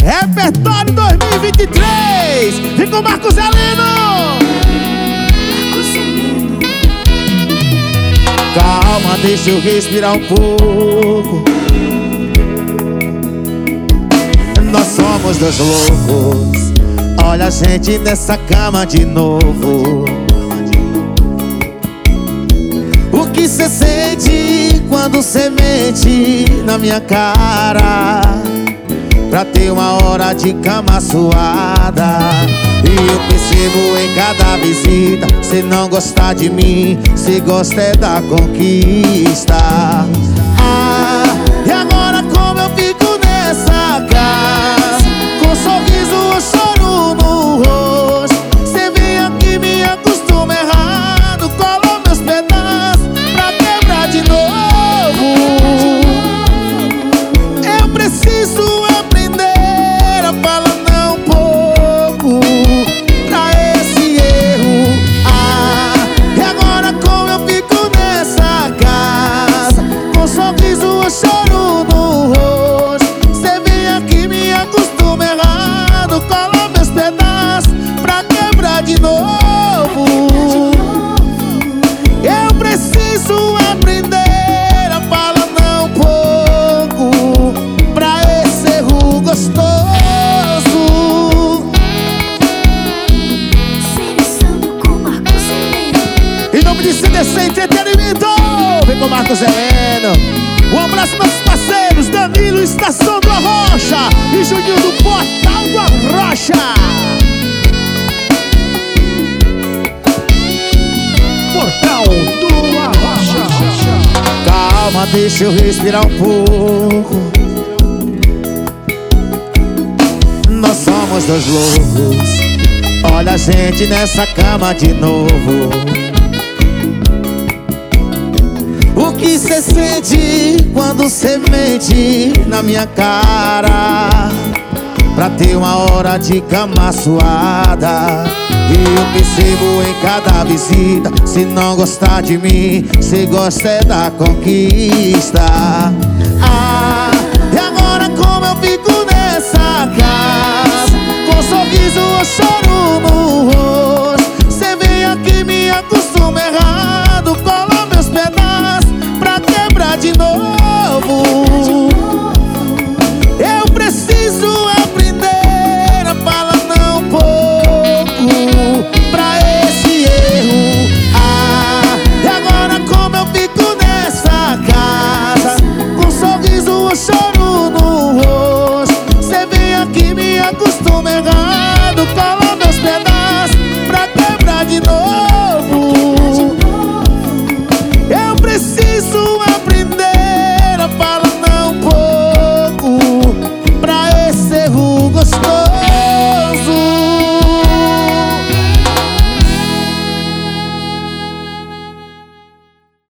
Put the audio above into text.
Repertório 2023. Vem com Marcos Heleno. Calma, deixa eu respirar um pouco. Nós somos dois loucos. Olha a gente nessa cama de novo. O que cê sente quando cê mente na minha cara? Pra ter uma hora de cama suada. E eu percebo em cada visita, cê não gosta de mim, cê gosta é da conquista. E agora como eu fico nessa casa, com sorriso ou choro no rosto? Cê vem aqui, me acostuma errado, cola meus pedaços pra quebrar de novo. Eu preciso aprender a falar não pouco pra esse erro. E agora como eu fico nessa casa, com sorriso ou choro no rosto? Cê vem aqui, me acostuma errado, cola meus pedaços pra quebrar de novo. Eu preciso aprender a falar não pouco pra esse erro gostoso. Em nome de CDC Entretenimento, vem com Marcos Heleno. Um abraço para os parceiros Danilo, Estação do Arrocha e Juninho do Portal do Arrocha. Portal do Arrocha. Calma, deixa eu respirar um pouco. Nós somos dois loucos. Olha a gente nessa cama de novo. O que cê sente quando cê mente na minha cara? Pra ter uma hora de cama suada. E eu percebo em cada visita, se não gostar de mim, cê gosta é da conquista. E agora como eu fico nessa casa, com sorriso ou choro no rosto? Cê vem aqui, me acostuma errado, cola meus pedaços pra quebrar de novo. Eu preciso aprender a falar não pouco pra esse erro. E agora como eu fico nessa casa, com sorriso ou choro no rosto? Cê vem aqui, me acostuma errado, cola meus pedaços pra quebrar de novo.